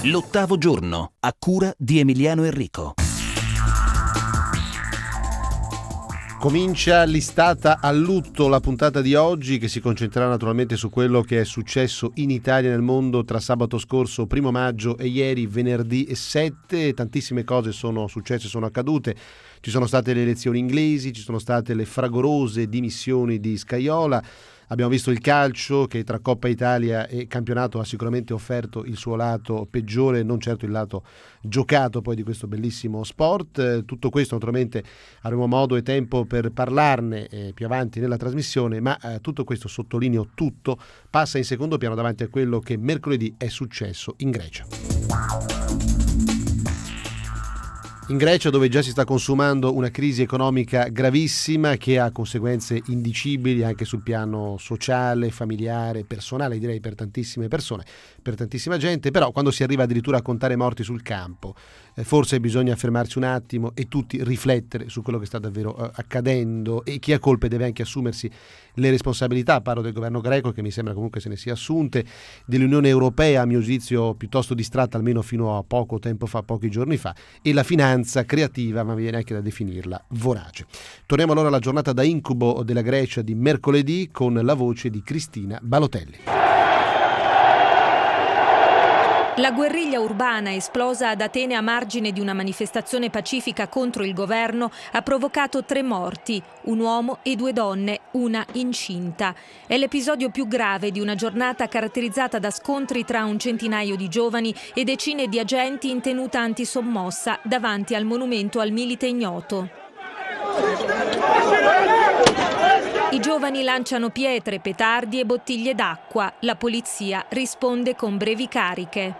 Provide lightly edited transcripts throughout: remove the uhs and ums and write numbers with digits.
L'ottavo giorno, a cura di Emiliano Enrico. Comincia listata a lutto la puntata di oggi, che si concentrerà naturalmente su quello che è successo in Italia e nel mondo tra sabato scorso 1 maggio e ieri venerdì 7. Tantissime cose sono successe, sono accadute. Ci sono state le elezioni inglesi, ci sono state le fragorose dimissioni di Scajola. Abbiamo visto il calcio che tra Coppa Italia e campionato ha sicuramente offerto il suo lato peggiore, non certo il lato giocato poi di questo bellissimo sport. Tutto questo naturalmente avremo modo e tempo per parlarne più avanti nella trasmissione, ma tutto questo, sottolineo tutto, passa in secondo piano davanti a quello che mercoledì è successo in Grecia. In Grecia, dove già si sta consumando una crisi economica gravissima che ha conseguenze indicibili anche sul piano sociale, familiare, personale, direi per tantissime persone, per tantissima gente, però quando si arriva addirittura a contare morti sul campo, forse bisogna fermarsi un attimo e tutti riflettere su quello che sta davvero accadendo, e chi ha colpe deve anche assumersi le responsabilità. Parlo del governo greco, che mi sembra comunque se ne sia assunte, dell'Unione Europea, a mio giudizio piuttosto distratta almeno fino a poco tempo fa, pochi giorni fa, e la finanza creativa, ma viene anche da definirla vorace. Torniamo allora alla giornata da incubo della Grecia di mercoledì con la voce di Cristina Balotelli. La guerriglia urbana esplosa ad Atene a margine di una manifestazione pacifica contro il governo ha provocato 3 morti, un uomo e 2 donne, una incinta. È l'episodio più grave di una giornata caratterizzata da scontri tra un centinaio di giovani e decine di agenti in tenuta antisommossa davanti al monumento al milite ignoto. I giovani lanciano pietre, petardi e bottiglie d'acqua. La polizia risponde con brevi cariche.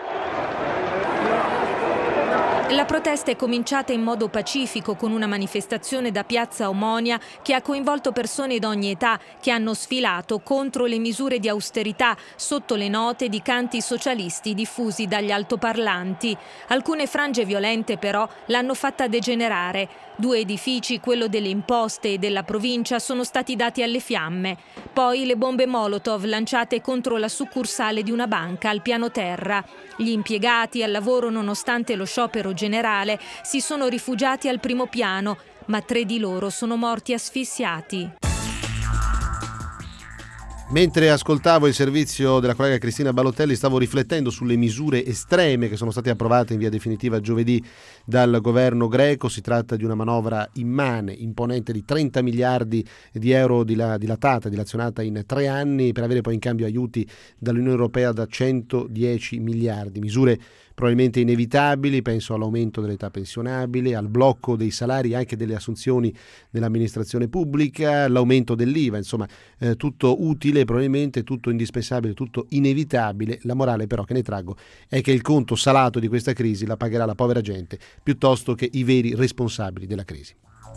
La protesta è cominciata in modo pacifico con una manifestazione da Piazza Omonia che ha coinvolto persone d'ogni età che hanno sfilato contro le misure di austerità sotto le note di canti socialisti diffusi dagli altoparlanti. Alcune frange violente però l'hanno fatta degenerare. 2 edifici, quello delle imposte e della provincia, sono stati dati alle fiamme. Poi le bombe Molotov lanciate contro la succursale di una banca al piano terra. Gli impiegati al lavoro, nonostante lo sciopero generale, si sono rifugiati al primo piano, ma 3 di loro sono morti asfissiati. Mentre ascoltavo il servizio della collega Cristina Balotelli, stavo riflettendo sulle misure estreme che sono state approvate in via definitiva giovedì dal governo greco. Si tratta di una manovra immane, imponente, di 30 miliardi di euro dilazionata in 3 anni, per avere poi in cambio aiuti dall'Unione Europea da 110 miliardi. Misure probabilmente inevitabili, penso all'aumento dell'età pensionabile, al blocco dei salari e anche delle assunzioni nell'amministrazione pubblica, l'aumento dell'IVA, insomma tutto utile, probabilmente tutto indispensabile, tutto inevitabile. La morale però che ne traggo è che il conto salato di questa crisi la pagherà la povera gente piuttosto che i veri responsabili della crisi.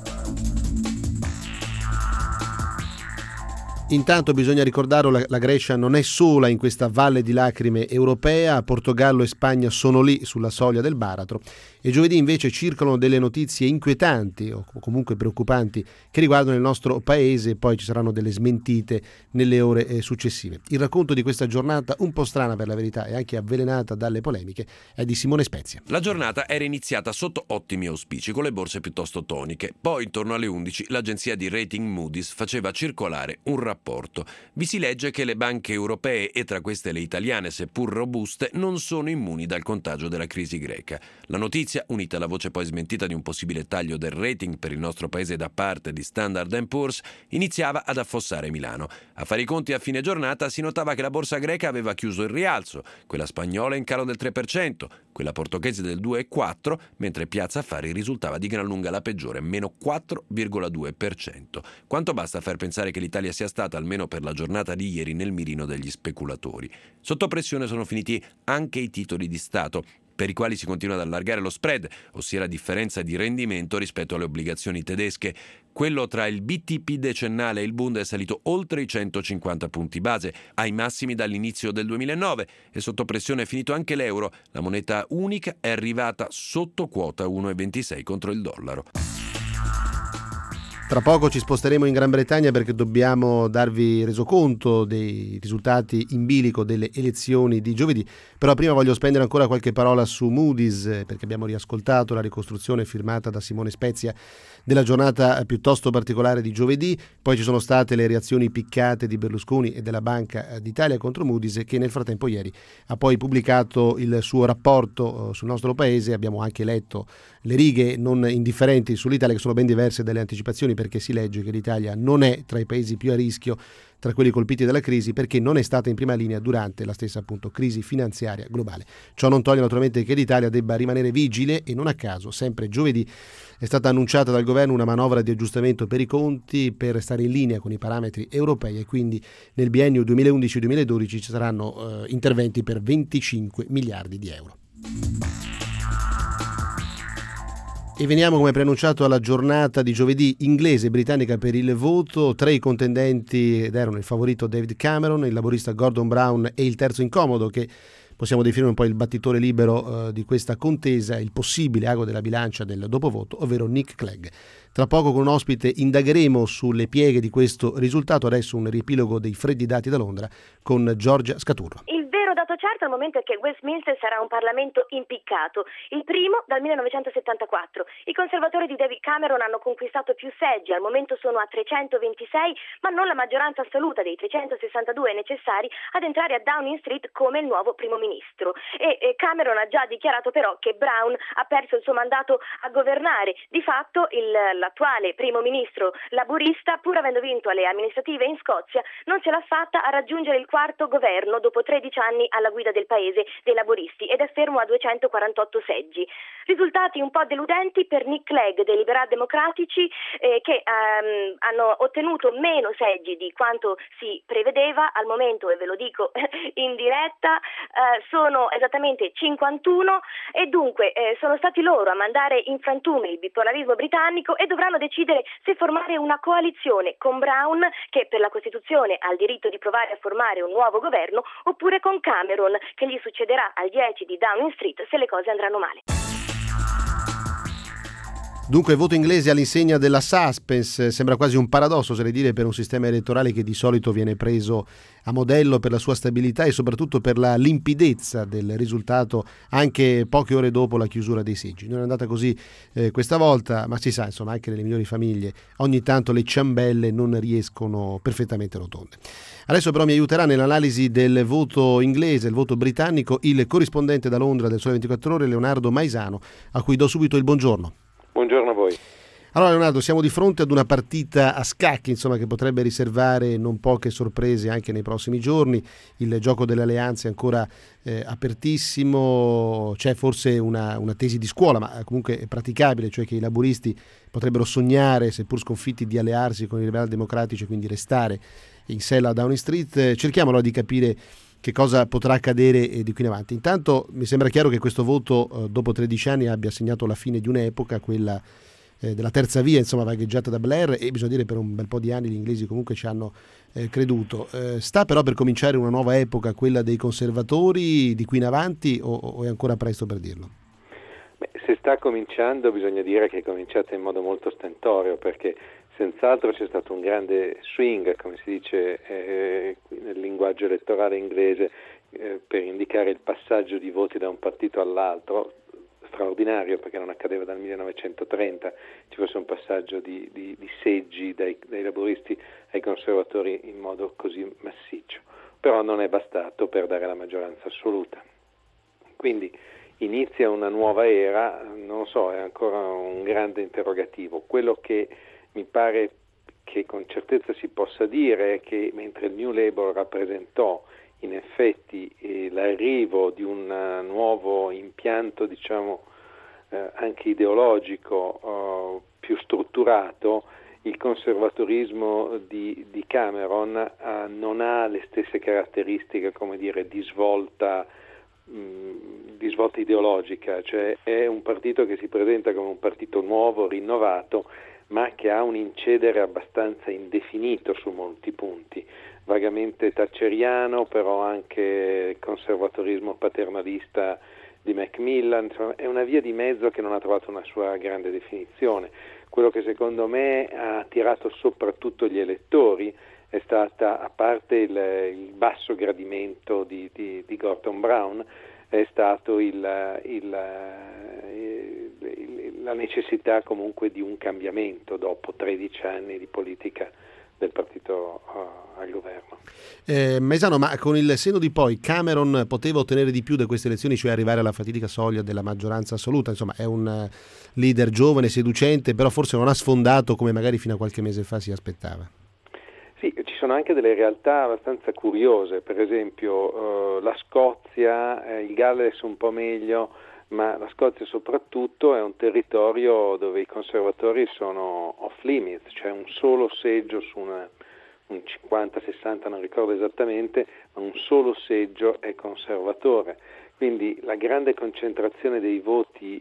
Intanto bisogna ricordarlo, la Grecia non è sola in questa valle di lacrime europea. Portogallo e Spagna sono lì sulla soglia del baratro, e giovedì invece circolano delle notizie inquietanti o comunque preoccupanti che riguardano il nostro paese, e poi ci saranno delle smentite nelle ore successive. Il racconto di questa giornata, un po' strana per la verità e anche avvelenata dalle polemiche, è di Simone Spezia. La giornata era iniziata sotto ottimi auspici, con le borse piuttosto toniche. Poi intorno alle 11 l'agenzia di rating Moody's faceva circolare un rapporto. Vi si legge che le banche europee, e tra queste le italiane seppur robuste, non sono immuni dal contagio della crisi greca. La notizia, unita alla voce poi smentita di un possibile taglio del rating per il nostro paese da parte di Standard & Poor's, iniziava ad affossare Milano. A fare i conti a fine giornata si notava che la borsa greca aveva chiuso in rialzo, quella spagnola in calo del 3%, quella portoghese del 2,4%, mentre Piazza Affari risultava di gran lunga la peggiore, meno 4,2%. Quanto basta a far pensare che l'Italia sia stata, almeno per la giornata di ieri, nel mirino degli speculatori. Sotto pressione sono finiti anche i titoli di Stato, per i quali si continua ad allargare lo spread, ossia la differenza di rendimento rispetto alle obbligazioni tedesche. Quello tra il BTP decennale e il Bund è salito oltre i 150 punti base, ai massimi dall'inizio del 2009, e sotto pressione è finito anche l'euro. La moneta unica è arrivata sotto quota 1,26 contro il dollaro. Tra poco ci sposteremo in Gran Bretagna perché dobbiamo darvi resoconto dei risultati in bilico delle elezioni di giovedì, però prima voglio spendere ancora qualche parola su Moody's perché abbiamo riascoltato la ricostruzione firmata da Simone Spezia della giornata piuttosto particolare di giovedì, poi ci sono state le reazioni piccate di Berlusconi e della Banca d'Italia contro Moody's che nel frattempo ieri ha poi pubblicato il suo rapporto sul nostro paese. Abbiamo anche letto le righe non indifferenti sull'Italia che sono ben diverse dalle anticipazioni, perché si legge che l'Italia non è tra i paesi più a rischio, tra quelli colpiti dalla crisi, perché non è stata in prima linea durante la stessa appunto crisi finanziaria globale. Ciò non toglie naturalmente che l'Italia debba rimanere vigile e non a caso sempre giovedì è stata annunciata dal governo una manovra di aggiustamento per i conti per stare in linea con i parametri europei e quindi nel biennio 2011-2012 ci saranno interventi per 25 miliardi di euro. E veniamo, come preannunciato, alla giornata di giovedì inglese e britannica per il voto. 3 i contendenti ed erano il favorito David Cameron, il laborista Gordon Brown e il terzo incomodo, che possiamo definire un po' il battitore libero di questa contesa, il possibile ago della bilancia del dopovoto, ovvero Nick Clegg. Tra poco con un ospite indagheremo sulle pieghe di questo risultato. Adesso un riepilogo dei freddi dati da Londra con Giorgia Scaturro. Dato certo al momento è che Westminster sarà un Parlamento impiccato, il primo dal 1974. I conservatori di David Cameron hanno conquistato più seggi, al momento sono a 326, ma non la maggioranza assoluta dei 362 necessari ad entrare a Downing Street come il nuovo primo ministro. E Cameron ha già dichiarato però che Brown ha perso il suo mandato a governare. Di fatto l'attuale primo ministro laburista, pur avendo vinto alle amministrative in Scozia, non ce l'ha fatta a raggiungere il quarto governo dopo 13 anni alla guida del paese dei laburisti ed è fermo a 248 seggi. Risultati un po' deludenti per Nick Clegg dei Liberal Democratici che hanno ottenuto meno seggi di quanto si prevedeva. Al momento, e ve lo dico in diretta, sono esattamente 51 e dunque sono stati loro a mandare in frantume il bipolarismo britannico e dovranno decidere se formare una coalizione con Brown, che per la Costituzione ha il diritto di provare a formare un nuovo governo, oppure con Cameron, che gli succederà al 10 di Downing Street se le cose andranno male. Dunque voto inglese all'insegna della suspense, sembra quasi un paradosso, oserei dire, per un sistema elettorale che di solito viene preso a modello per la sua stabilità e soprattutto per la limpidezza del risultato anche poche ore dopo la chiusura dei seggi. Non è andata così questa volta, ma si sa, insomma, anche nelle migliori famiglie ogni tanto le ciambelle non riescono perfettamente rotonde. Adesso però mi aiuterà nell'analisi del voto inglese, il voto britannico, il corrispondente da Londra del Sole 24 Ore, Leonardo Maisano, a cui do subito il buongiorno. Buongiorno a voi. Allora Leonardo, siamo di fronte ad una partita a scacchi, insomma, che potrebbe riservare non poche sorprese anche nei prossimi giorni. Il gioco delle alleanze è ancora apertissimo, c'è forse una tesi di scuola, ma comunque è praticabile, cioè che i laburisti potrebbero sognare, seppur sconfitti, di allearsi con i liberal democratici e quindi restare in sella a Downing Street. Cerchiamo allora di capire che cosa potrà accadere di qui in avanti. Intanto mi sembra chiaro che questo voto dopo 13 anni abbia segnato la fine di un'epoca, quella della terza via, insomma, vagheggiata da Blair, e bisogna dire per un bel po' di anni gli inglesi comunque ci hanno creduto. Sta però per cominciare una nuova epoca, quella dei conservatori, di qui in avanti, o è ancora presto per dirlo? Se sta cominciando bisogna dire che è cominciata in modo molto stentorio, perché senz'altro c'è stato un grande swing, come si dice nel linguaggio elettorale inglese, per indicare il passaggio di voti da un partito all'altro, straordinario perché non accadeva dal 1930, ci fosse un passaggio di seggi dai laburisti ai conservatori in modo così massiccio, però non è bastato per dare la maggioranza assoluta. Quindi inizia una nuova era, non so, è ancora un grande interrogativo. Quello che mi pare che con certezza si possa dire è che mentre il New Labour rappresentò in effetti l'arrivo di un nuovo impianto, diciamo, anche ideologico più strutturato, il conservatorismo di Cameron non ha le stesse caratteristiche, come dire, di svolta ideologica, cioè è un partito che si presenta come un partito nuovo, rinnovato, ma che ha un incedere abbastanza indefinito su molti punti, vagamente thatcheriano, però anche conservatorismo paternalista di Macmillan, insomma, è una via di mezzo che non ha trovato una sua grande definizione. Quello che secondo me ha attirato soprattutto gli elettori è stata, a parte il basso gradimento di Gordon Brown, è stato la necessità comunque di un cambiamento dopo 13 anni di politica del partito al governo. Maisano, ma con il senno di poi Cameron poteva ottenere di più da queste elezioni, cioè arrivare alla fatidica soglia della maggioranza assoluta? Insomma, è un leader giovane, seducente, però forse non ha sfondato come magari fino a qualche mese fa si aspettava. Sì, ci sono anche delle realtà abbastanza curiose, per esempio la Scozia, il Galles un po' meglio, ma la Scozia soprattutto è un territorio dove i conservatori sono off limits, cioè un solo seggio su un 50-60, non ricordo esattamente, ma un solo seggio è conservatore. Quindi la grande concentrazione dei voti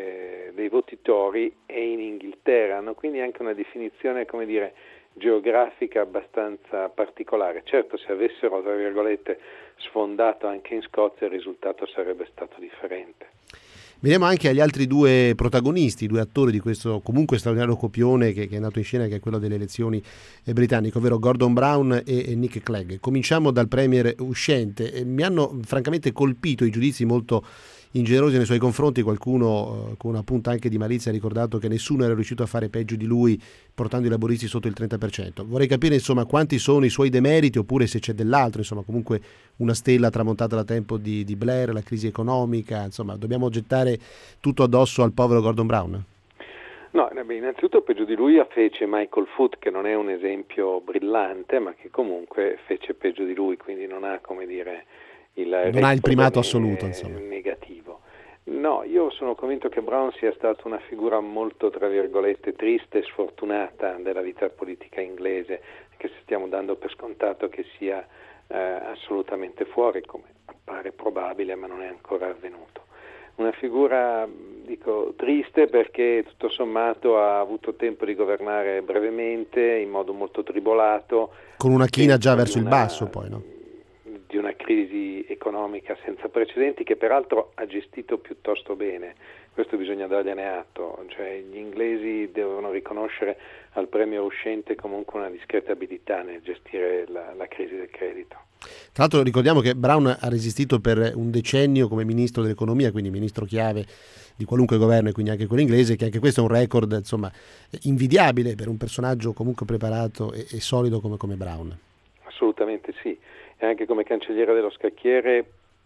Tory è in Inghilterra, hanno quindi anche una definizione, come dire, geografica abbastanza particolare. Certo, se avessero, tra virgolette, sfondato anche in Scozia, il risultato sarebbe stato differente. Veniamo anche agli altri due protagonisti, due attori di questo comunque straordinario copione che è andato in scena, che è quello delle elezioni britanniche, ovvero Gordon Brown e Nick Clegg. Cominciamo dal premier uscente. Mi hanno francamente colpito i giudizi molto ingenerosi nei suoi confronti. Qualcuno con una punta anche di malizia ha ricordato che nessuno era riuscito a fare peggio di lui, portando i laburisti sotto il 30%. Vorrei capire insomma quanti sono i suoi demeriti, oppure se c'è dell'altro, insomma comunque una stella tramontata da tempo di Blair, la crisi economica, insomma dobbiamo gettare tutto addosso al povero Gordon Brown? No, innanzitutto peggio di lui fece Michael Foot, che non è un esempio brillante, ma che comunque fece peggio di lui, quindi non ha, come dire, non ha il primato assoluto, insomma, negativo. No, io sono convinto che Brown sia stata una figura molto, tra virgolette, triste e sfortunata della vita politica inglese, che stiamo dando per scontato che sia assolutamente fuori, come appare probabile, ma non è ancora avvenuto. Una figura, dico, triste perché tutto sommato ha avuto tempo di governare brevemente, in modo molto tribolato. Con una china già verso il basso poi, no? Di una crisi economica senza precedenti, che peraltro ha gestito piuttosto bene. Questo bisogna dargliene atto, cioè gli inglesi devono riconoscere al premier uscente comunque una discreta abilità nel gestire la crisi del credito. Tra l'altro ricordiamo che Brown ha resistito per un decennio come ministro dell'economia, quindi ministro chiave di qualunque governo, e quindi anche quello inglese, che anche questo è un record insomma invidiabile per un personaggio comunque preparato e solido come Brown. Assolutamente sì, e anche come cancelliere dello scacchiere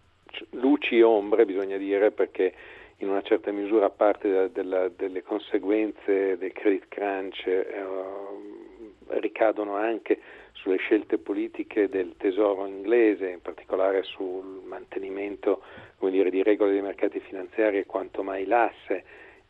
luci e ombre, bisogna dire, perché in una certa misura, a parte delle conseguenze del credit crunch, ricadono anche sulle scelte politiche del tesoro inglese, in particolare sul mantenimento, come dire, di regole dei mercati finanziari quanto mai lasse,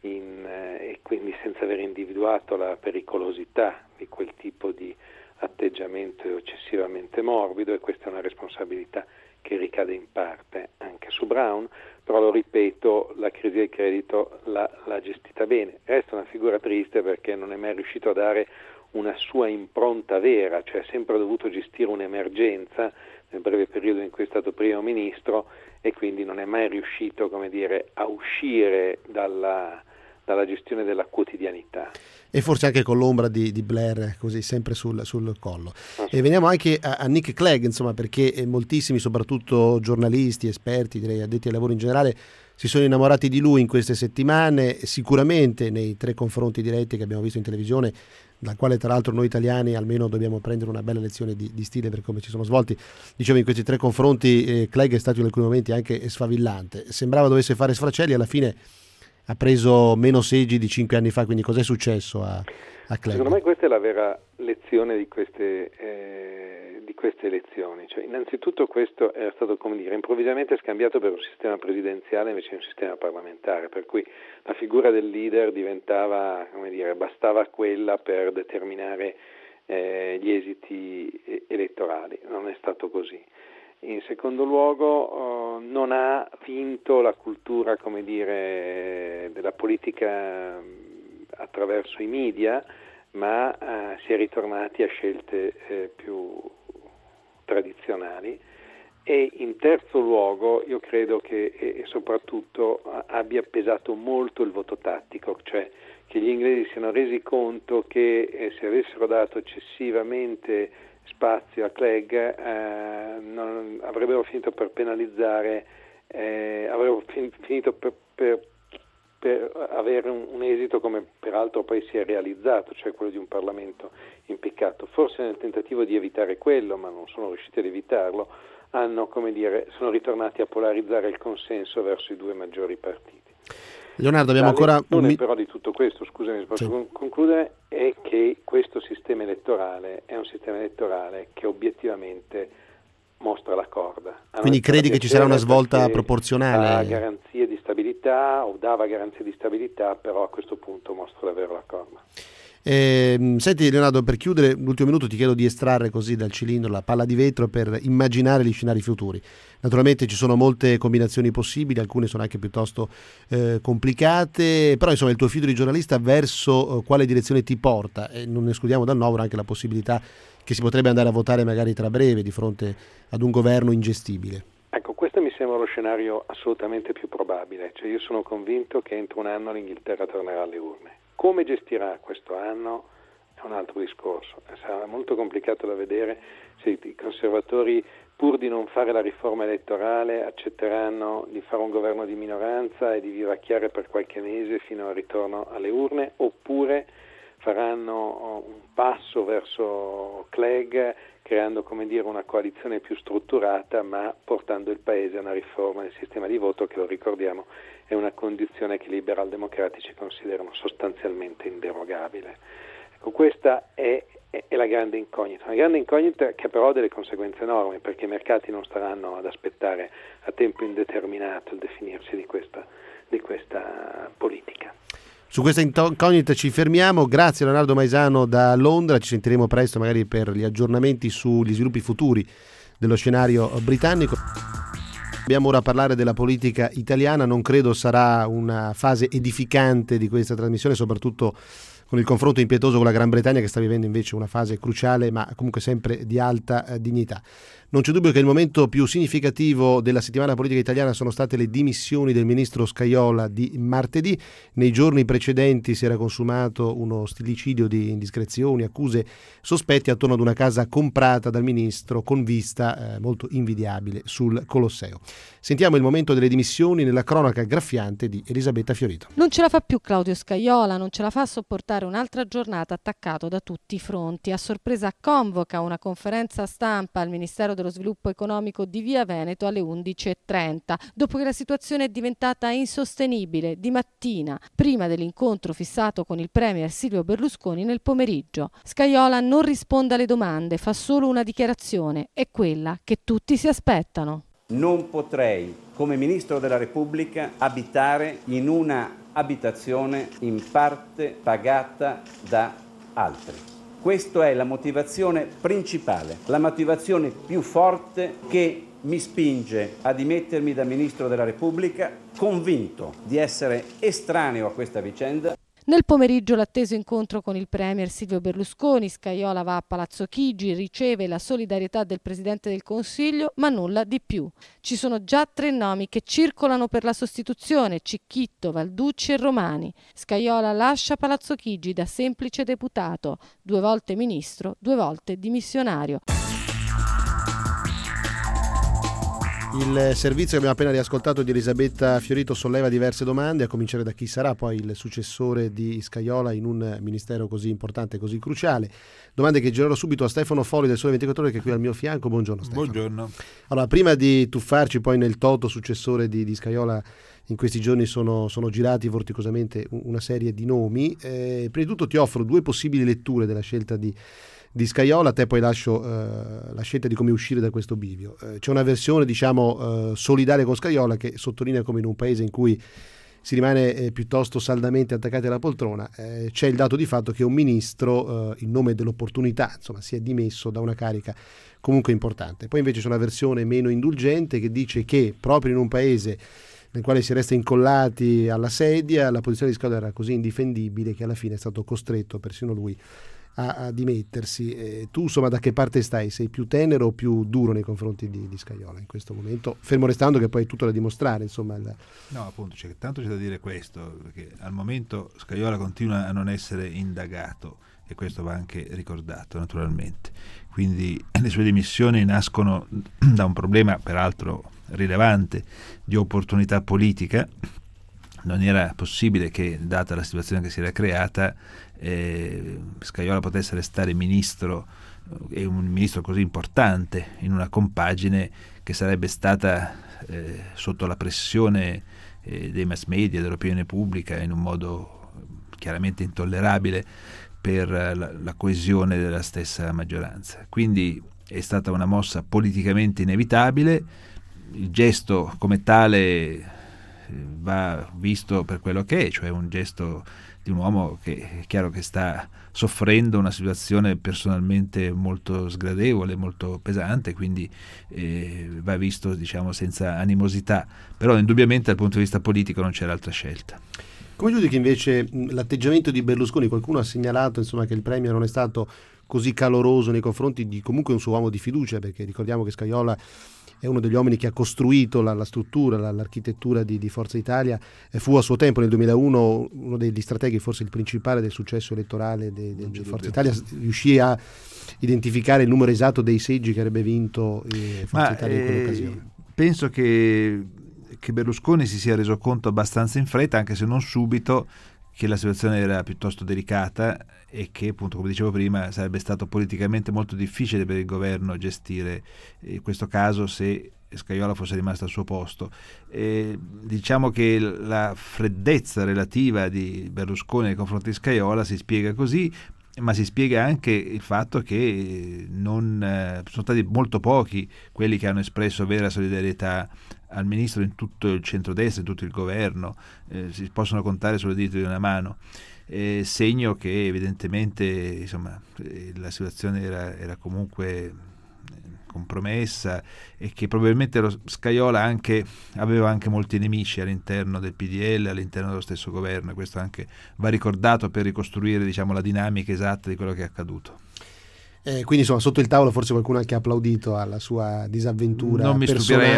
e quindi senza aver individuato la pericolosità di quel tipo di atteggiamento eccessivamente morbido, e questa è una responsabilità che ricade in parte anche su Brown, però lo ripeto, la crisi del credito l'ha gestita bene. Resta una figura triste perché non è mai riuscito a dare una sua impronta vera, cioè ha sempre dovuto gestire un'emergenza nel breve periodo in cui è stato primo ministro, e quindi non è mai riuscito, come dire, a uscire dalla gestione della quotidianità. E forse anche con l'ombra di Blair così sempre sul collo. E veniamo anche a Nick Clegg, insomma, perché moltissimi, soprattutto giornalisti, esperti, direi addetti ai lavori in generale, si sono innamorati di lui in queste settimane, sicuramente nei 3 confronti diretti che abbiamo visto in televisione, dal quale tra l'altro noi italiani almeno dobbiamo prendere una bella lezione di stile per come ci sono svolti. Dicevo, in questi 3 confronti Clegg è stato in alcuni momenti anche sfavillante, sembrava dovesse fare sfracelli, alla fine ha preso meno seggi di 5 anni fa, quindi cos'è successo a Clegg? Secondo me questa è la vera lezione di queste elezioni. Cioè, innanzitutto questo era stato, come dire, improvvisamente scambiato per un sistema presidenziale invece di un sistema parlamentare, per cui la figura del leader diventava, come dire, bastava quella per determinare gli esiti elettorali. Non è stato così. In secondo luogo non ha vinto la cultura, come dire, della politica attraverso i media, ma si è ritornati a scelte più tradizionali, E in terzo luogo io credo che e soprattutto abbia pesato molto il voto tattico, cioè che gli inglesi siano resi conto che se avessero dato eccessivamente spazio a Clegg avrebbero finito per penalizzare, avrebbero finito per avere un esito come peraltro poi si è realizzato, cioè quello di un Parlamento impiccato. Forse nel tentativo di evitare quello, ma non sono riusciti ad evitarlo, sono ritornati a polarizzare il consenso verso i due maggiori partiti. Leonardo, abbiamo ancora però di tutto questo, scusami, posso concludere, è che questo sistema elettorale è un sistema elettorale che obiettivamente mostra la corda. Quindi credi che ci sarà una svolta proporzionale? Ha garanzie di stabilità o dava garanzie di stabilità, però a questo punto mostra davvero la corda. Senti Leonardo, per chiudere l'ultimo minuto ti chiedo di estrarre così dal cilindro la palla di vetro per immaginare gli scenari futuri. Naturalmente ci sono molte combinazioni possibili, alcune sono anche piuttosto complicate, però insomma il tuo fido di giornalista verso quale direzione ti porta? E non escludiamo dal novero anche la possibilità che si potrebbe andare a votare magari tra breve di fronte ad un governo ingestibile. Ecco, questo mi sembra lo scenario assolutamente più probabile, cioè io sono convinto che entro un anno l'Inghilterra tornerà alle urne. Come gestirà questo anno è un altro discorso, sarà molto complicato da vedere se i conservatori, pur di non fare la riforma elettorale, accetteranno di fare un governo di minoranza e di vivacchiare per qualche mese fino al ritorno alle urne, oppure faranno un passo verso Clegg, creando una coalizione più strutturata, ma portando il Paese a una riforma del sistema di voto che, lo ricordiamo, è una condizione che i liberal-democratici considerano sostanzialmente inderogabile. Ecco, questa è la grande incognita. Una grande incognita che però ha delle conseguenze enormi, perché i mercati non staranno ad aspettare a tempo indeterminato il definirsi di questa politica. Su questa incognita ci fermiamo. Grazie Leonardo Maisano da Londra, ci sentiremo presto magari per gli aggiornamenti sugli sviluppi futuri dello scenario britannico. Dobbiamo ora parlare della politica italiana, non credo sarà una fase edificante di questa trasmissione, soprattutto con il confronto impietoso con la Gran Bretagna che sta vivendo invece una fase cruciale ma comunque sempre di alta dignità. Non c'è dubbio che il momento più significativo della settimana politica italiana sono state le dimissioni del ministro Scajola di martedì. Nei giorni precedenti si era consumato uno stillicidio di indiscrezioni, accuse, sospetti attorno ad una casa comprata dal ministro con vista molto invidiabile sul Colosseo. Sentiamo il momento delle dimissioni nella cronaca graffiante di Elisabetta Fiorito. Non ce la fa più Claudio Scajola, non ce la fa a sopportare un'altra giornata attaccato da tutti i fronti. A sorpresa convoca una conferenza stampa al Ministero dello Sviluppo Economico di Via Veneto alle 11:30, dopo che la situazione è diventata insostenibile di mattina, prima dell'incontro fissato con il premier Silvio Berlusconi nel pomeriggio. Scajola non risponde alle domande, fa solo una dichiarazione, è quella che tutti si aspettano. Non potrei, come Ministro della Repubblica, abitare in una abitazione in parte pagata da altri. Questa è la motivazione principale, la motivazione più forte che mi spinge a dimettermi da Ministro della Repubblica, convinto di essere estraneo a questa vicenda. Nel pomeriggio l'atteso incontro con il premier Silvio Berlusconi, Scajola va a Palazzo Chigi, riceve la solidarietà del Presidente del Consiglio, ma nulla di più. Ci sono già 3 nomi che circolano per la sostituzione: Cicchitto, Valducci e Romani. Scajola lascia Palazzo Chigi da semplice deputato, 2 volte ministro, 2 volte dimissionario. Il servizio che abbiamo appena riascoltato di Elisabetta Fiorito solleva diverse domande, a cominciare da chi sarà poi il successore di Scajola in un ministero così importante, così cruciale. Domande che girerò subito a Stefano Folli del Sole 24 Ore, che è qui al mio fianco. Buongiorno Stefano. Buongiorno. Allora, prima di tuffarci poi nel toto successore di Scajola, in questi giorni sono girati vorticosamente una serie di nomi. Prima di tutto ti offro 2 possibili letture della scelta di Scajola, a te poi lascio la scelta di come uscire da questo bivio. C'è una versione solidale con Scajola che sottolinea come in un paese in cui si rimane piuttosto saldamente attaccati alla poltrona c'è il dato di fatto che un ministro in nome dell'opportunità si è dimesso da una carica comunque importante. Poi invece c'è una versione meno indulgente che dice che proprio in un paese nel quale si resta incollati alla sedia la posizione di Scajola era così indifendibile che alla fine è stato costretto persino lui a dimettersi. Tu insomma da che parte stai? Sei più tenero o più duro nei confronti di Scajola in questo momento? Fermo restando che poi è tutto da dimostrare, insomma. No, appunto, tanto c'è da dire questo, perché al momento Scajola continua a non essere indagato, e questo va anche ricordato naturalmente. Quindi le sue dimissioni nascono da un problema peraltro rilevante di opportunità politica. Non era possibile che, data la situazione che si era creata, Scajola potesse restare ministro, e un ministro così importante, in una compagine che sarebbe stata sotto la pressione dei mass media, dell'opinione pubblica, in un modo chiaramente intollerabile per la coesione della stessa maggioranza. Quindi è stata una mossa politicamente inevitabile. Il gesto come tale va visto per quello che è, cioè un gesto di un uomo che è chiaro che sta soffrendo una situazione personalmente molto sgradevole, molto pesante, quindi va visto, diciamo, senza animosità, però indubbiamente dal punto di vista politico non c'era altra scelta. Come giudichi invece l'atteggiamento di Berlusconi? Qualcuno ha segnalato insomma che il premier non è stato così caloroso nei confronti di comunque un suo uomo di fiducia, perché ricordiamo che Scajola è uno degli uomini che ha costruito la struttura, l'architettura di Forza Italia, fu a suo tempo nel 2001 uno degli strateghi, forse il principale del successo elettorale di Forza Italia, riuscì a identificare il numero esatto dei seggi che avrebbe vinto Forza Italia in quell'occasione. Penso che Berlusconi si sia reso conto abbastanza in fretta, anche se non subito, che la situazione era piuttosto delicata e che, appunto, come dicevo prima, sarebbe stato politicamente molto difficile per il governo gestire questo caso se Scajola fosse rimasto al suo posto. Diciamo che la freddezza relativa di Berlusconi nei confronti di Scajola si spiega così, ma si spiega anche il fatto che sono stati molto pochi quelli che hanno espresso vera solidarietà al ministro in tutto il centrodestra, in tutto il governo. Si possono contare sulle dita di una mano, segno che evidentemente, insomma, la situazione era comunque compromessa, e che probabilmente Scajola aveva anche molti nemici all'interno del PDL, all'interno dello stesso governo, e questo anche va ricordato per ricostruire, diciamo, la dinamica esatta di quello che è accaduto. Quindi insomma sotto il tavolo forse qualcuno ha avventura alla sua disavventura non mi stupirei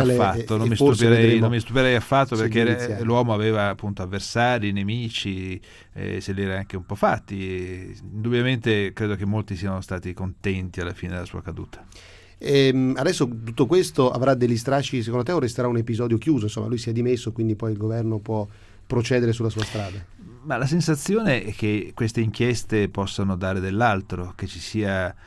affatto, perché l'uomo aveva appunto avversari, nemici, se li era anche un po' fatti. Indubbiamente credo che molti siano stati contenti alla fine della sua caduta. Adesso tutto questo avrà degli strascichi, secondo te, o resterà un episodio chiuso? Insomma, lui si è dimesso, quindi poi il governo può procedere sulla sua strada. Ma la sensazione è che queste inchieste possano dare dell'altro, che ci sia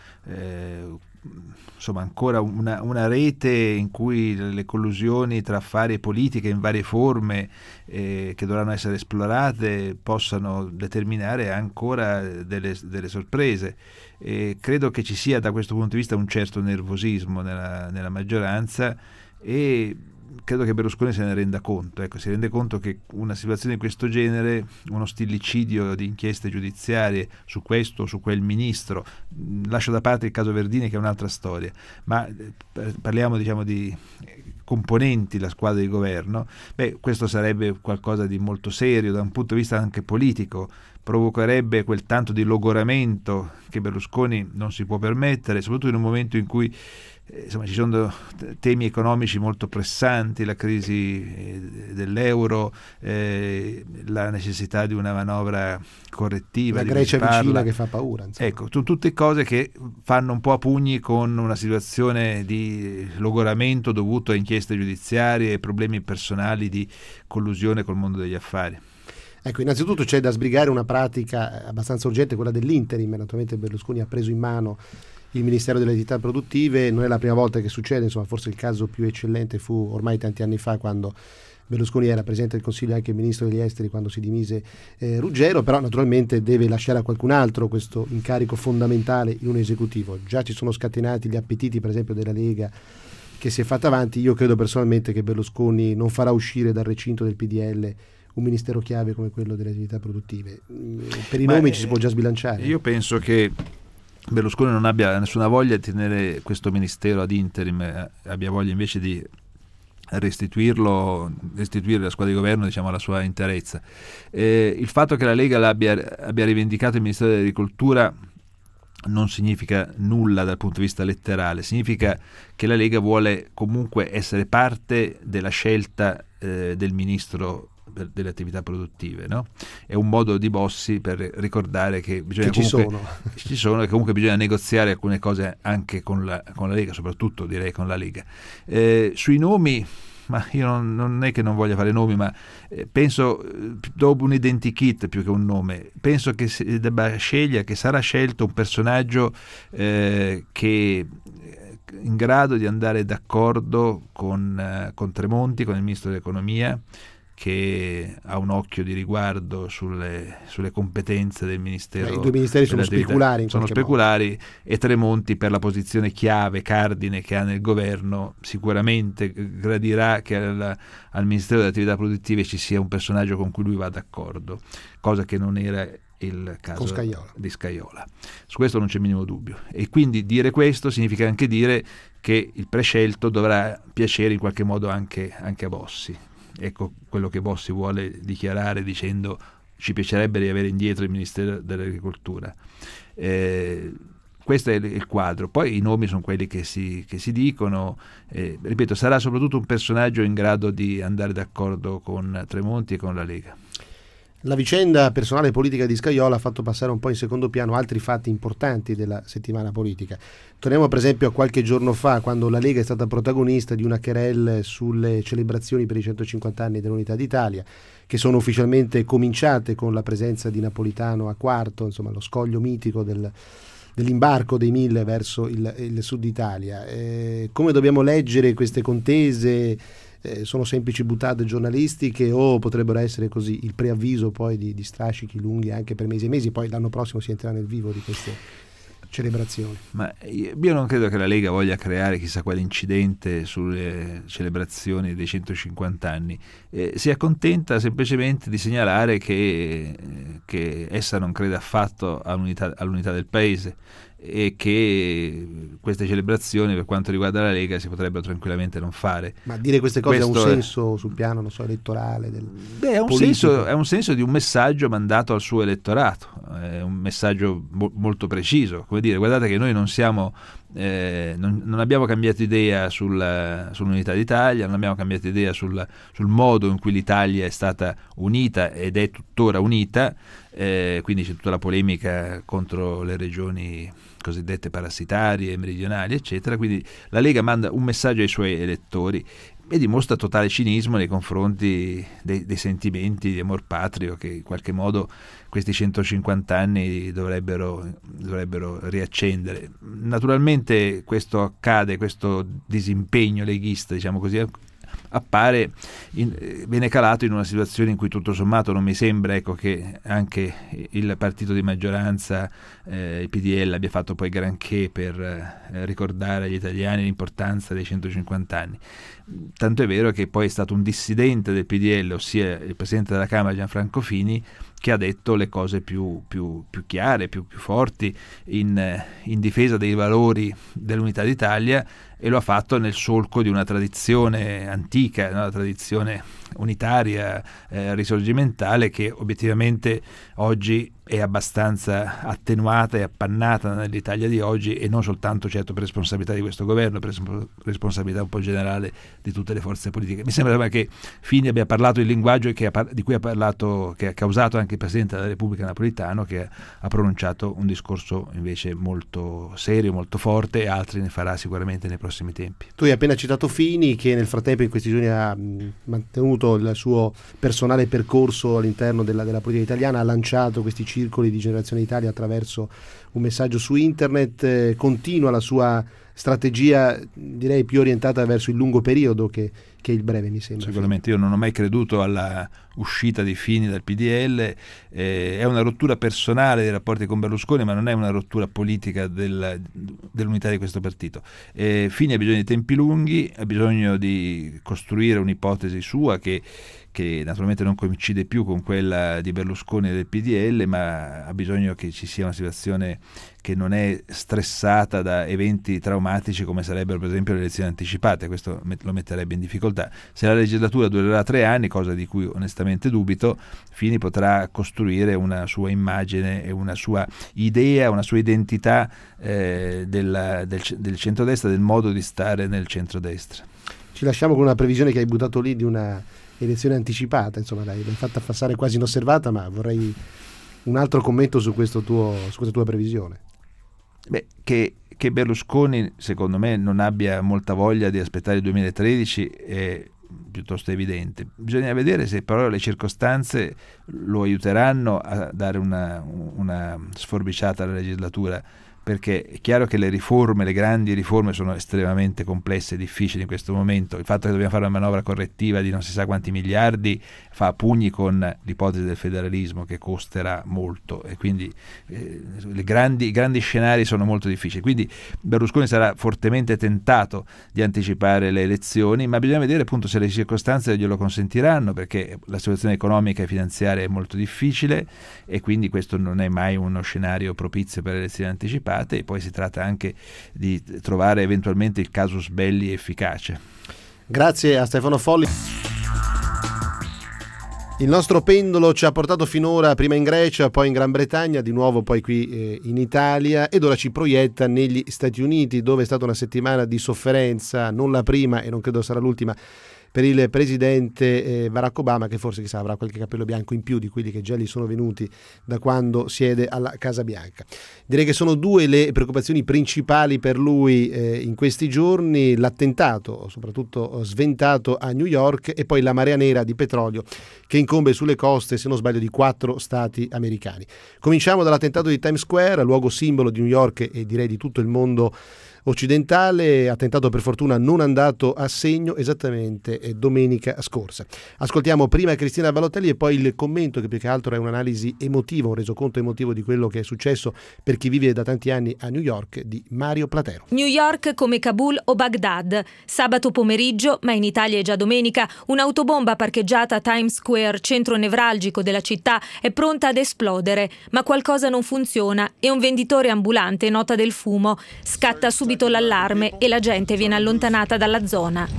insomma ancora una rete in cui le collusioni tra affari e politica in varie forme che dovranno essere esplorate possano determinare ancora delle sorprese. Credo che ci sia da questo punto di vista un certo nervosismo nella maggioranza, e credo che Berlusconi se ne renda conto. Si rende conto che una situazione di questo genere, uno stillicidio di inchieste giudiziarie su questo o su quel ministro, lascio da parte il caso Verdini che è un'altra storia, ma parliamo, diciamo, di componenti della squadra di governo, questo sarebbe qualcosa di molto serio da un punto di vista anche politico, provocherebbe quel tanto di logoramento che Berlusconi non si può permettere, soprattutto in un momento in cui insomma ci sono temi economici molto pressanti, la crisi dell'euro, la necessità di una manovra correttiva, la Grecia vicina che fa paura, insomma. Ecco, tutte cose che fanno un po' a pugni con una situazione di logoramento dovuto a inchieste giudiziarie e problemi personali di collusione col mondo degli affari. Ecco, innanzitutto c'è da sbrigare una pratica abbastanza urgente, quella dell'interim. Naturalmente Berlusconi ha preso in mano il Ministero delle Attività Produttive, non è la prima volta che succede, insomma forse il caso più eccellente fu ormai tanti anni fa, quando Berlusconi era Presidente del Consiglio e anche Ministro degli Esteri, quando si dimise Ruggero, però naturalmente deve lasciare a qualcun altro questo incarico fondamentale in un esecutivo. Già ci sono scatenati gli appetiti, per esempio, della Lega, che si è fatta avanti. Io credo personalmente che Berlusconi non farà uscire dal recinto del PDL un ministero chiave come quello delle attività produttive. Per i nomi ci si può già sbilanciare. Io penso che Berlusconi non abbia nessuna voglia di tenere questo ministero ad interim, abbia voglia invece di restituire la squadra di governo, diciamo, alla sua interezza. Il fatto che la Lega abbia rivendicato il Ministero dell'Agricoltura non significa nulla dal punto di vista letterale, significa che la Lega vuole comunque essere parte della scelta del ministro delle attività produttive, no? È un modo di Bossi per ricordare che bisogna ci sono e comunque bisogna negoziare alcune cose anche con la Lega, soprattutto direi con la Lega. Sui nomi, ma io non è che non voglia fare nomi, ma penso dopo un identikit più che un nome, penso che si debba scegliere, che sarà scelto un personaggio che in grado di andare d'accordo con Tremonti, con il ministro dell'economia, che ha un occhio di riguardo sulle competenze del ministero. I due ministeri sono speculari modo. E Tremonti, per la posizione chiave, cardine che ha nel governo, sicuramente gradirà che al Ministero delle Attività Produttive ci sia un personaggio con cui lui va d'accordo, cosa che non era il caso di Scajola. Su questo non c'è minimo dubbio, e quindi dire questo significa anche dire che il prescelto dovrà piacere in qualche modo anche a Bossi. Ecco quello che Bossi vuole dichiarare dicendo: ci piacerebbe riavere indietro il Ministero dell'Agricoltura. Questo è il quadro. Poi i nomi sono quelli che si dicono. Ripeto, sarà soprattutto un personaggio in grado di andare d'accordo con Tremonti e con la Lega. La vicenda personale e politica di Scajola ha fatto passare un po' in secondo piano altri fatti importanti della settimana politica. Torniamo per esempio a qualche giorno fa, quando la Lega è stata protagonista di una querelle sulle celebrazioni per i 150 anni dell'Unità d'Italia, che sono ufficialmente cominciate con la presenza di Napolitano a Quarto, insomma lo scoglio mitico dell'imbarco dei 1000 verso il sud Italia. Come dobbiamo leggere queste contese? Sono semplici buttate giornalistiche o potrebbero essere così il preavviso poi di strascichi lunghi anche per mesi e mesi? Poi l'anno prossimo si entrerà nel vivo di queste celebrazioni. Ma io non credo che la Lega voglia creare chissà quale incidente sulle celebrazioni dei 150 anni. Si accontenta semplicemente di segnalare che essa non crede affatto all'unità del paese, e che queste celebrazioni, per quanto riguarda la Lega, si potrebbero tranquillamente non fare. Ma dire queste cose ha un senso sul piano, non so, elettorale? È un senso di un messaggio mandato al suo elettorato, è un messaggio molto preciso, come dire: guardate che noi non siamo non abbiamo cambiato idea sull'unità d'Italia, non abbiamo cambiato idea sul modo in cui l'Italia è stata unita ed è tuttora unita, quindi c'è tutta la polemica contro le regioni cosiddette parassitarie, meridionali, eccetera. Quindi la Lega manda un messaggio ai suoi elettori e dimostra totale cinismo nei confronti dei sentimenti di amor patrio che in qualche modo questi 150 anni dovrebbero riaccendere. Naturalmente questo accade, questo disimpegno leghista, diciamo così, appare viene calato in una situazione in cui tutto sommato non mi sembra che anche il partito di maggioranza, il PDL, abbia fatto poi granché per ricordare agli italiani l'importanza dei 150 anni. Tanto è vero che poi è stato un dissidente del PDL, ossia il presidente della Camera Gianfranco Fini, che ha detto le cose più chiare, più forti in difesa dei valori dell'Unità d'Italia, e lo ha fatto nel solco di una tradizione antica, una tradizione unitaria, risorgimentale, che obiettivamente oggi è abbastanza attenuata e appannata nell'Italia di oggi, e non soltanto certo per responsabilità di questo governo, per responsabilità un po' generale di tutte le forze politiche. Mi sembra che Fini abbia parlato il linguaggio di cui ha usato anche il Presidente della Repubblica Napolitano, che ha pronunciato un discorso invece molto serio, molto forte, e altri ne farà sicuramente nei prossimi tempi. Tu hai appena citato Fini, che nel frattempo in questi giorni ha mantenuto il suo personale percorso all'interno della politica italiana, ha lanciato questi circoli di Generazione Italia attraverso un messaggio su internet, continua la sua strategia, direi più orientata verso il lungo periodo che il breve, mi sembra. Sicuramente. Io non ho mai creduto alla uscita di Fini dal PDL, è una rottura personale dei rapporti con Berlusconi, ma non è una rottura politica dell'unità di questo partito. Fini ha bisogno di tempi lunghi, ha bisogno di costruire un'ipotesi sua che che naturalmente non coincide più con quella di Berlusconi e del PDL, ma ha bisogno che ci sia una situazione che non è stressata da eventi traumatici come sarebbero per esempio le elezioni anticipate. Questo lo metterebbe in difficoltà. Se la legislatura durerà 3 anni, cosa di cui onestamente dubito, Fini potrà costruire una sua immagine e una sua idea, una sua identità del centrodestra, del modo di stare nel centrodestra. Ci lasciamo con una previsione che hai buttato lì di una elezione anticipata, insomma l'hai fatta passare quasi inosservata, ma vorrei un altro commento su questa tua previsione. Beh, che Berlusconi secondo me non abbia molta voglia di aspettare il 2013 è piuttosto evidente. Bisogna vedere se però le circostanze lo aiuteranno a dare una sforbiciata alla legislatura, perché è chiaro che le grandi riforme sono estremamente complesse e difficili in questo momento. Il fatto che dobbiamo fare una manovra correttiva di non si sa quanti miliardi fa a pugni con l'ipotesi del federalismo, che costerà molto, e quindi i grandi scenari sono molto difficili. Quindi Berlusconi sarà fortemente tentato di anticipare le elezioni, ma bisogna vedere appunto se le circostanze glielo consentiranno, perché la situazione economica e finanziaria è molto difficile e quindi questo non è mai uno scenario propizio per le elezioni anticipate. E poi si tratta anche di trovare eventualmente il casus belli efficace. Grazie a Stefano Folli. Il nostro pendolo ci ha portato finora prima in Grecia, poi in Gran Bretagna, di nuovo poi qui in Italia, ed ora ci proietta negli Stati Uniti, dove è stata una settimana di sofferenza, non la prima e non credo sarà l'ultima, per il presidente Barack Obama, che forse chissà avrà qualche capello bianco in più di quelli che già gli sono venuti da quando siede alla Casa Bianca. Direi che sono 2 le preoccupazioni principali per lui in questi giorni: l'attentato, soprattutto sventato a New York, e poi la marea nera di petrolio che incombe sulle coste, se non sbaglio, di 4 stati americani. Cominciamo dall'attentato di Times Square, luogo simbolo di New York e direi di tutto il mondo occidentale, attentato per fortuna non andato a segno esattamente domenica scorsa. Ascoltiamo prima Cristina Ballotelli e poi il commento, che più che altro è un'analisi emotiva, un resoconto emotivo di quello che è successo per chi vive da tanti anni a New York, di Mario Platero. New York come Kabul o Baghdad. Sabato pomeriggio, ma in Italia è già domenica, un'autobomba parcheggiata a Times Square, centro nevralgico della città, è pronta ad esplodere, ma qualcosa non funziona e un venditore ambulante nota del fumo. Scatta subito l'allarme e la gente viene allontanata dalla zona.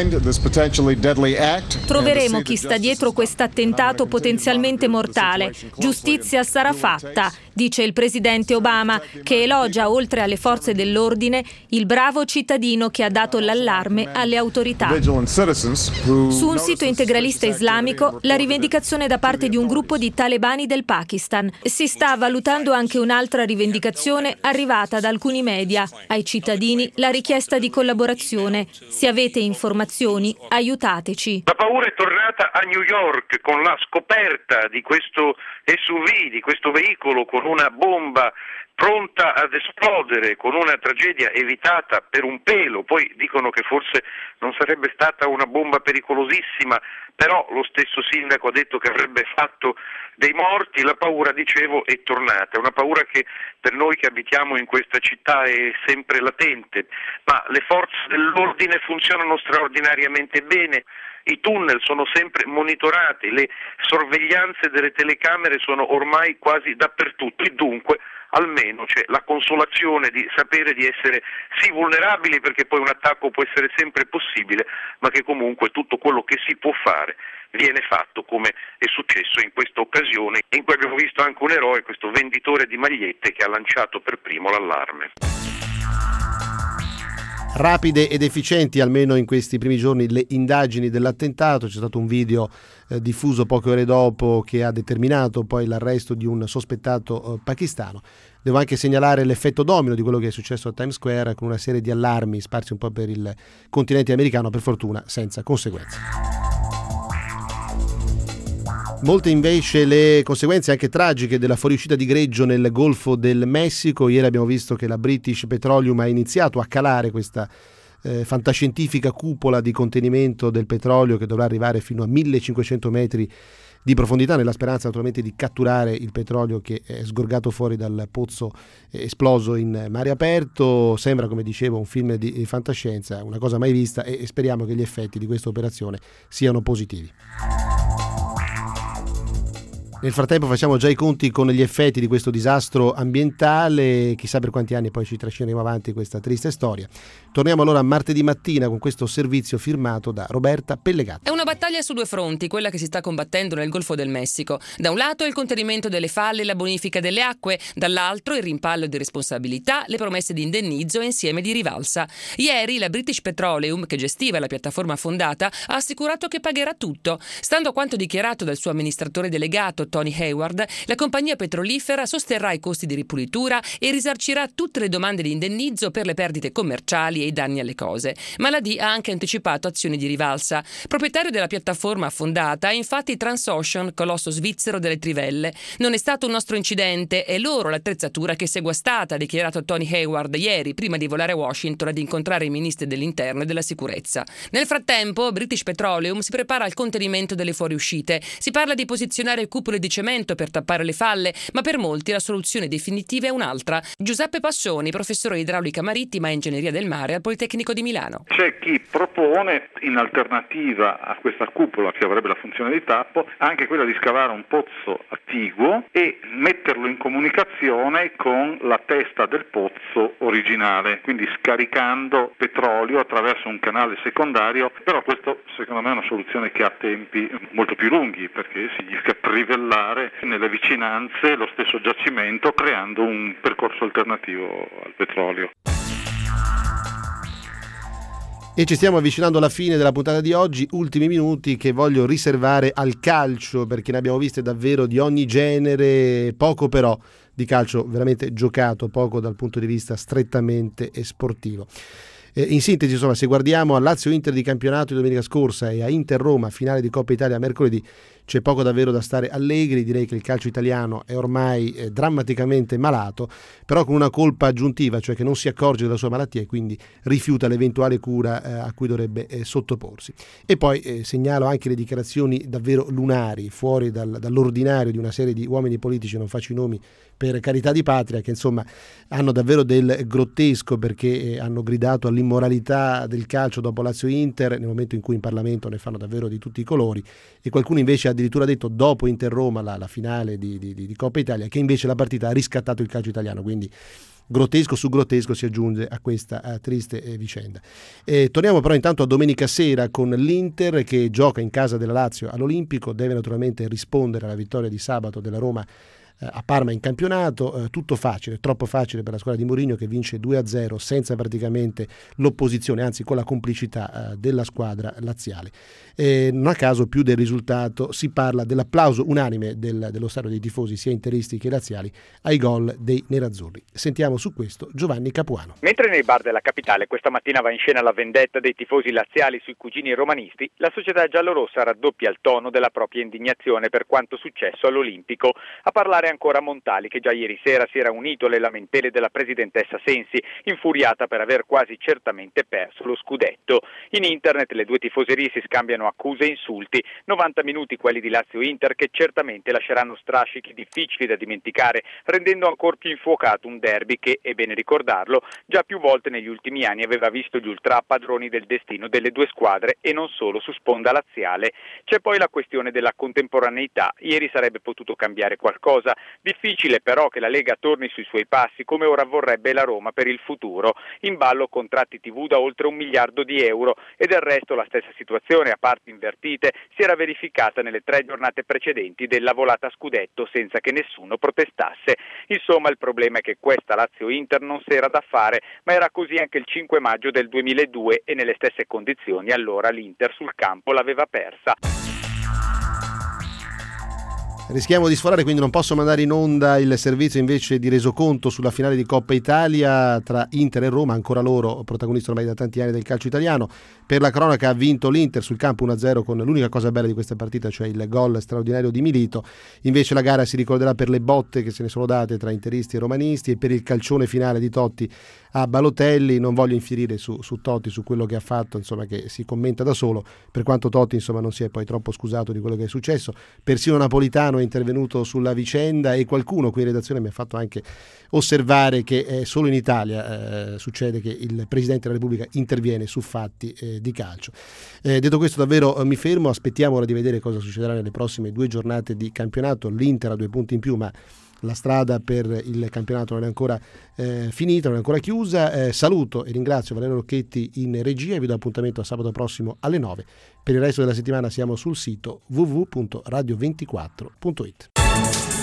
Troveremo chi sta dietro quest'attentato potenzialmente mortale. Giustizia sarà fatta, dice il presidente Obama, che elogia, oltre alle forze dell'ordine, il bravo cittadino che ha dato l'allarme alle autorità. Su un sito integralista islamico, la rivendicazione da parte di un gruppo di talebani del Pakistan. Si sta valutando anche un'altra rivendicazione arrivata da alcuni media. Ai cittadini la richiesta di collaborazione. Se avete informazioni, aiutateci. La paura è tornata a New York con la scoperta di questo SUV, di questo veicolo con una bomba pronta ad esplodere, con una tragedia evitata per un pelo. Poi dicono che forse non sarebbe stata una bomba pericolosissima, però lo stesso sindaco ha detto che avrebbe fatto dei morti. La paura, dicevo, è tornata, è una paura che per noi che abitiamo in questa città è sempre latente, ma le forze dell'ordine funzionano straordinariamente bene. I tunnel sono sempre monitorati, le sorveglianze delle telecamere sono ormai quasi dappertutto e dunque almeno c'è la consolazione di sapere di essere sì vulnerabili, perché poi un attacco può essere sempre possibile, ma che comunque tutto quello che si può fare viene fatto, come è successo in questa occasione, in cui abbiamo visto anche un eroe, questo venditore di magliette che ha lanciato per primo l'allarme. Rapide ed efficienti, almeno in questi primi giorni, le indagini dell'attentato. C'è stato un video diffuso poche ore dopo che ha determinato poi l'arresto di un sospettato pakistano. Devo anche segnalare l'effetto domino di quello che è successo a Times Square, con una serie di allarmi sparsi un po' per il continente americano, per fortuna senza conseguenze. Molte invece le conseguenze anche tragiche della fuoriuscita di greggio nel Golfo del Messico. Ieri abbiamo visto che la British Petroleum ha iniziato a calare questa fantascientifica cupola di contenimento del petrolio, che dovrà arrivare fino a 1500 metri di profondità, nella speranza naturalmente di catturare il petrolio che è sgorgato fuori dal pozzo esploso in mare aperto. Sembra, come dicevo, un film di fantascienza, una cosa mai vista, e speriamo che gli effetti di questa operazione siano positivi. Nel frattempo facciamo già i conti con gli effetti di questo disastro ambientale, chissà per quanti anni poi ci trascineremo avanti questa triste storia. Torniamo allora martedì mattina con questo servizio firmato da Roberta Pellegatta. È una battaglia su due fronti, quella che si sta combattendo nel Golfo del Messico. Da un lato il contenimento delle falle e la bonifica delle acque, dall'altro il rimpallo di responsabilità, le promesse di indennizzo e insieme di rivalsa. Ieri la British Petroleum, che gestiva la piattaforma affondata, ha assicurato che pagherà tutto. Stando a quanto dichiarato dal suo amministratore delegato Tony Hayward, la compagnia petrolifera sosterrà i costi di ripulitura e risarcirà tutte le domande di indennizzo per le perdite commerciali e i danni alle cose. Ma la D ha anche anticipato azioni di rivalsa. Proprietario della piattaforma affondata è infatti Transocean, colosso svizzero delle trivelle. Non è stato un nostro incidente, è loro l'attrezzatura che si è guastata, ha dichiarato Tony Hayward ieri prima di volare a Washington ad incontrare i ministri dell'interno e della sicurezza. Nel frattempo British Petroleum si prepara al contenimento delle fuoriuscite. Si parla di posizionare cupole di cemento per tappare le falle, ma per molti la soluzione definitiva è un'altra. Giuseppe Passoni, professore di idraulica marittima e ingegneria del mare al Politecnico di Milano. C'è chi propone, in alternativa a questa cupola che avrebbe la funzione di tappo, anche quella di scavare un pozzo attiguo e metterlo in comunicazione con la testa del pozzo originale, quindi scaricando petrolio attraverso un canale secondario. Però questo secondo me è una soluzione che ha tempi molto più lunghi, perché significa trivellare nelle vicinanze lo stesso giacimento creando un percorso alternativo al petrolio. E ci stiamo avvicinando alla fine della puntata di oggi, ultimi minuti che voglio riservare al calcio, perché ne abbiamo viste davvero di ogni genere, poco però di calcio veramente giocato, poco dal punto di vista strettamente sportivo. In sintesi, insomma, se guardiamo a Lazio-Inter di campionato di domenica scorsa e a Inter-Roma finale di Coppa Italia mercoledì, c'è poco davvero da stare allegri. Direi che il calcio italiano è ormai drammaticamente malato, però con una colpa aggiuntiva, cioè che non si accorge della sua malattia e quindi rifiuta l'eventuale cura a cui dovrebbe sottoporsi. E poi segnalo anche le dichiarazioni davvero lunari, fuori dall'ordinario di una serie di uomini politici, non faccio i nomi per carità di patria, che insomma hanno davvero del grottesco, perché hanno gridato all'immoralità del calcio dopo Lazio-Inter nel momento in cui in Parlamento ne fanno davvero di tutti i colori, e qualcuno invece ha addirittura detto dopo Inter-Roma, la finale di Coppa Italia, che invece la partita ha riscattato il calcio italiano. Quindi grottesco su grottesco si aggiunge a questa triste vicenda. Torniamo però intanto a domenica sera con l'Inter, che gioca in casa della Lazio all'Olimpico, deve naturalmente rispondere alla vittoria di sabato della Roma a Parma in campionato. Tutto facile, troppo facile per la squadra di Mourinho, che vince 2-0 senza praticamente l'opposizione, anzi con la complicità della squadra laziale. Non a caso più del risultato si parla dell'applauso unanime dello stadio dei tifosi sia interisti che laziali ai gol dei nerazzurri. Sentiamo su questo Giovanni Capuano. Mentre nei bar della capitale questa mattina va in scena la vendetta dei tifosi laziali sui cugini romanisti, la società giallorossa raddoppia il tono della propria indignazione per quanto successo all'Olimpico. A parlare ancora Montali, che già ieri sera si era unito alle lamentele della presidentessa Sensi, infuriata per aver quasi certamente perso lo scudetto. In internet le due tifoserie si scambiano accuse e insulti, 90 minuti quelli di Lazio-Inter che certamente lasceranno strascichi difficili da dimenticare, rendendo ancora più infuocato un derby che, è bene ricordarlo, già più volte negli ultimi anni aveva visto gli ultra padroni del destino delle due squadre e non solo su sponda laziale. C'è poi la questione della contemporaneità. Ieri sarebbe potuto cambiare qualcosa. Difficile però che la Lega torni sui suoi passi come ora vorrebbe la Roma per il futuro. In ballo contratti TV da oltre 1 miliardo di euro e del resto la stessa situazione, a parti invertite, si era verificata nelle 3 giornate precedenti della volata a scudetto senza che nessuno protestasse. Insomma, il problema è che questa Lazio-Inter non s'era da fare, ma era così anche il 5 maggio del 2002 e nelle stesse condizioni allora l'Inter sul campo l'aveva persa. Rischiamo di sforare, quindi non posso mandare in onda il servizio invece di resoconto sulla finale di Coppa Italia tra Inter e Roma, ancora loro protagonisti ormai da tanti anni del calcio italiano. Per la cronaca ha vinto l'Inter sul campo 1-0 con l'unica cosa bella di questa partita, cioè il gol straordinario di Milito. Invece la gara si ricorderà per le botte che se ne sono date tra interisti e romanisti e per il calcione finale di Totti a Balotelli. Non voglio infierire su Totti, su quello che ha fatto, insomma, che si commenta da solo, per quanto Totti insomma non si è poi troppo scusato di quello che è successo. Persino Napolitano intervenuto sulla vicenda e qualcuno qui in redazione mi ha fatto anche osservare che solo in Italia succede che il Presidente della Repubblica interviene su fatti di calcio. Detto questo, davvero mi fermo, aspettiamo ora di vedere cosa succederà nelle prossime 2 giornate di campionato. L'Inter ha 2 punti in più, ma la strada per il campionato non è ancora finita, non è ancora chiusa. Saluto e ringrazio Valerio Rocchetti in regia e vi do appuntamento a sabato prossimo alle 9. Per il resto della settimana siamo sul sito www.radio24.it.